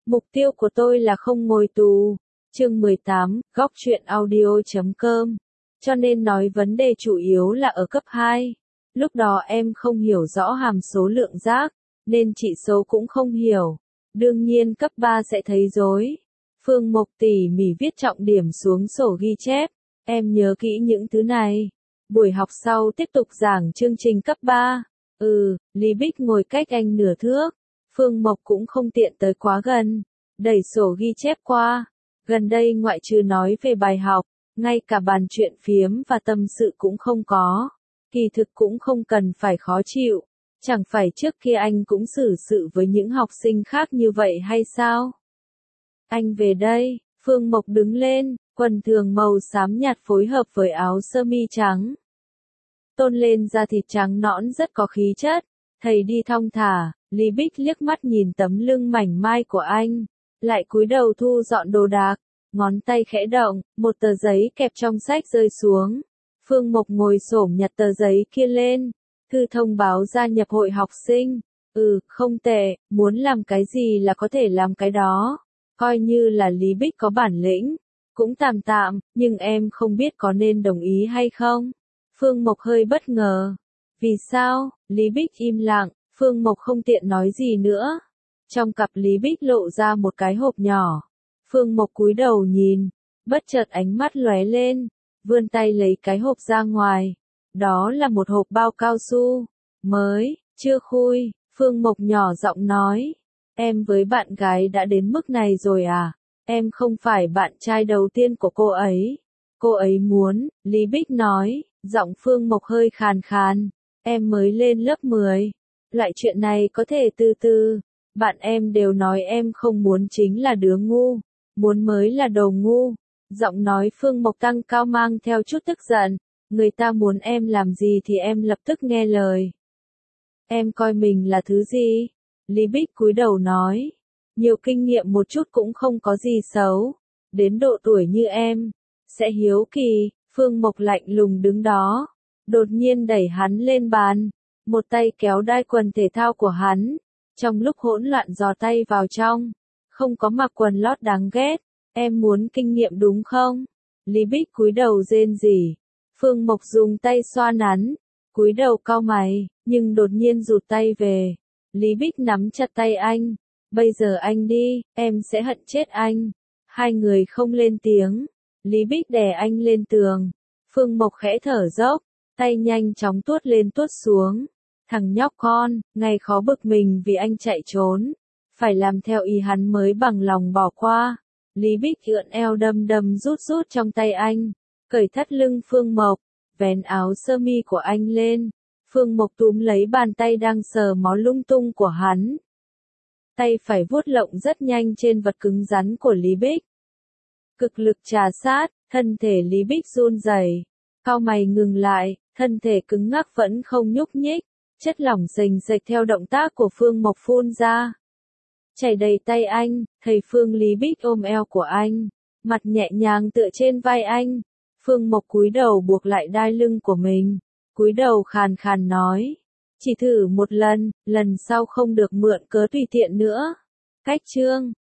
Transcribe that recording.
Mục tiêu của tôi là không ngồi tù. Chương 18, góc truyện audio.com. Cho nên nói vấn đề chủ yếu là ở cấp 2. Lúc đó em không hiểu rõ hàm số lượng giác, nên trị số cũng không hiểu. Đương nhiên cấp 3 sẽ thấy rối. Phương Mộc tỉ mỉ viết trọng điểm xuống sổ ghi chép. Em nhớ kỹ những thứ này. Buổi học sau tiếp tục giảng chương trình cấp 3. Lý Bích ngồi cách anh nửa thước. Phương Mộc cũng không tiện tới quá gần. Đẩy sổ ghi chép qua. Gần đây ngoại trừ nói về bài học, ngay cả bàn chuyện phiếm và tâm sự cũng không có. Kỳ thực cũng không cần phải khó chịu. Chẳng phải trước kia anh cũng xử sự với những học sinh khác như vậy hay sao? Anh về đây, Phương Mộc đứng lên, quần thường màu xám nhạt phối hợp với áo sơ mi trắng. Tôn lên da thịt trắng nõn rất có khí chất. Thầy đi thong thả, Lý Bích liếc mắt nhìn tấm lưng mảnh mai của anh, lại cúi đầu thu dọn đồ đạc, ngón tay khẽ động, một tờ giấy kẹp trong sách rơi xuống. Phương Mộc ngồi xổm nhặt tờ giấy kia lên, thư thông báo gia nhập hội học sinh. Không tệ, muốn làm cái gì là có thể làm cái đó. Coi như là Lý Bích có bản lĩnh, cũng tạm tạm, nhưng em không biết có nên đồng ý hay không. Phương Mộc hơi bất ngờ. Vì sao? Lý Bích im lặng, Phương Mộc không tiện nói gì nữa. Trong cặp Lý Bích lộ ra một cái hộp nhỏ. Phương Mộc cúi đầu nhìn, bất chợt ánh mắt lóe lên, vươn tay lấy cái hộp ra ngoài. Đó là một hộp bao cao su, mới, chưa khui. Phương Mộc nhỏ giọng nói, em với bạn gái đã đến mức này rồi à? Em không phải bạn trai đầu tiên của cô ấy. Cô ấy muốn, Lý Bích nói, giọng Phương Mộc hơi khàn khàn. Em mới lên lớp 10. Loại chuyện này có thể từ từ. Bạn em đều nói em không muốn chính là đứa ngu. Muốn mới là đồ ngu. Giọng nói Phương Mộc tăng cao mang theo chút tức giận. Người ta muốn em làm gì thì em lập tức nghe lời. Em coi mình là thứ gì? Lý Bích cúi đầu nói. Nhiều kinh nghiệm một chút cũng không có gì xấu. Đến độ tuổi như em, sẽ hiếu kỳ. Phương Mộc lạnh lùng đứng đó. Đột nhiên đẩy hắn lên bàn. Một tay kéo đai quần thể thao của hắn. Trong lúc hỗn loạn giò tay vào trong. Không có mặc quần lót đáng ghét. Em muốn kinh nghiệm đúng không? Lý Bích cúi đầu rên rỉ. Phương Mộc dùng tay xoa nắn. Cúi đầu cau mày, nhưng đột nhiên rụt tay về. Lý Bích nắm chặt tay anh. Bây giờ anh đi, em sẽ hận chết anh. Hai người không lên tiếng. Lý Bích đè anh lên tường. Phương Mộc khẽ thở dốc. Tay nhanh chóng tuốt lên tuốt xuống. Thằng nhóc con, ngày khó bực mình vì anh chạy trốn. Phải làm theo ý hắn mới bằng lòng bỏ qua. Lý Bích ưỡn eo đâm đâm rút rút trong tay anh. Cởi thắt lưng Phương Mộc. Vén áo sơ mi của anh lên. Phương Mộc túm lấy bàn tay đang sờ mó lung tung của hắn. Tay phải vuốt lộng rất nhanh trên vật cứng rắn của Lý Bích. Cực lực trà sát, thân thể Lý Bích run rẩy. Cau mày ngừng lại, thân thể cứng ngắc vẫn không nhúc nhích. Chất lỏng rành rạch theo động tác của Phương Mộc phun ra. Chảy đầy tay anh, thầy Phương. Lý Bích ôm eo của anh. Mặt nhẹ nhàng tựa trên vai anh. Phương Mộc cúi đầu buộc lại đai lưng của mình. Cúi đầu khàn khàn nói. Chỉ thử một lần, lần sau không được mượn cớ tùy tiện nữa. Cách chương.